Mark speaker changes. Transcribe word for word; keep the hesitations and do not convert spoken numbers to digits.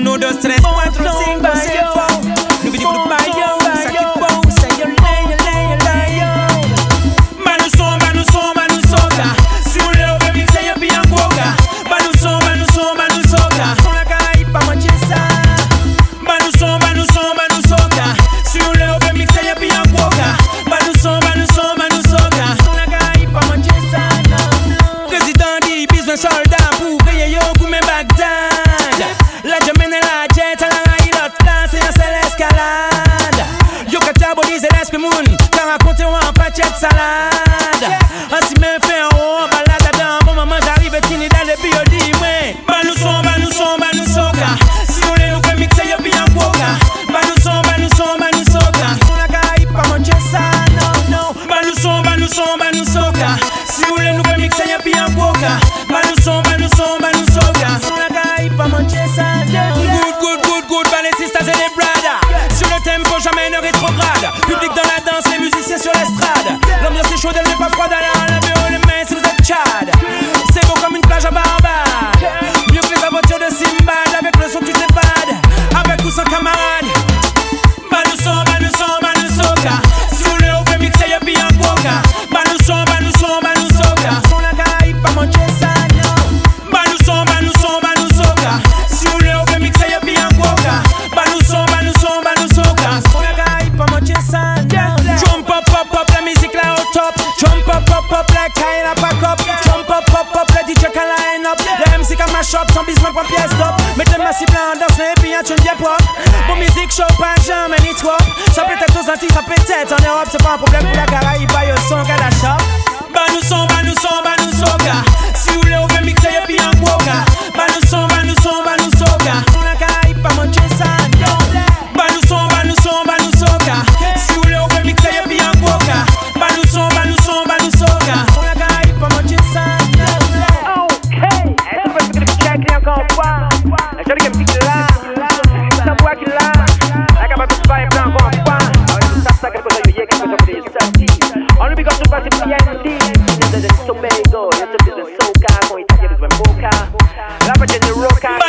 Speaker 1: uno, dos, tres, cuatro, cinco, seis, four. Nubidi bulu bayo, saki pou, say yo lay, yo lay, yo lay, yo. Manu son, manu son, manu soca. Si un leo que mixe yo bien boca. Manu son, manu son, manu soca. Son la calle pa manchesa. Manu son, manu son, manu soca. Si un leo que mixe yo bien boca. Manu son, manu son, manu soca. Son la calle pa manchesa. Président dit besoin soldat pour payer yo pour mes Bagdad. La jamene la jet à la raïlote là c'est un seul escalade. Yo cataboliser l'esprit moun, t'as raconté un paquet de salade. Ainsi me fait en haut, balade dans mon maman j'arrive et tini dans le bio dis ouais. Banou son, banou son, banou soca. Si on les nous fait mixer yo bien boca. Banou son, banou son, banou soca. On la caille pas manger ça, non, non. Banou son, banou son, banou soca. Si on les nous fait mixer yo bien boca. Banou son, banou son, banou soca. On la caille pas manger ça. Good, good, good, good, ballet sisters et les bradas. Sur le tempo, jamais ne rétrograde. Public dans la danse, les musiciens sur l'estrade. L'ambiance est chaude, elle n'est pas froide. Alors levez haut les mains si vous êtes Tchad. C'est beau comme une plage à Barbade. Mieux que les aventures de Simbad. Avec le son tu t'épades. Avec ou sans camarade. Banou son, banou son, banou soca. Si vous voulez au fait mixer, y'a bien boca. Banou son, banou son, banou soca. Son la caille, pas manger ça, non. Banou son, banou son, banou soca. Si vous voulez au fait mixer, y'a bien boca. Banou son, banou son, banou soca. Son la caille, pas manger ça, non. Jump up, up, up, la musique là au top. Jump up, up, up, la caille la pack up. Jump up, up, up, la D J can line up. La M C can mash up, sans besoin pour pièce d'op. Mettez ma cible en danse, et puis un tune bien pop. Bon musique show, pas jamais ni trop. Ça peut être aux Antilles, ça peut être en Europe. C'est pas un problème pour la Caraïbe, pas au son qu'à la shop. Banou son, banou son, banou soca. Si vous voulez, on veut mixer, et puis un boca. Banou son, banou son, banou soca. On la Caraïbe, pas manger ça. Banou son, banou son, banou soca. Si vous voulez, on veut mixer, et puis un boca. Banou son, banou son, banou soca. On la Caraïbe, pas manger ça.
Speaker 2: Ok, essa foi a primeira que tinha aqui encore pas. La jolie qui me fixe là, c'est un bois qui là. La cabane de paille blanc encore pas. Alors tout ça, ça quelque chose de quelque chose de sorti. On lui bigode tout pas c'est bien dit. C'est des sommeils, il y a des soca, quand il y a des boca. La patte de roca.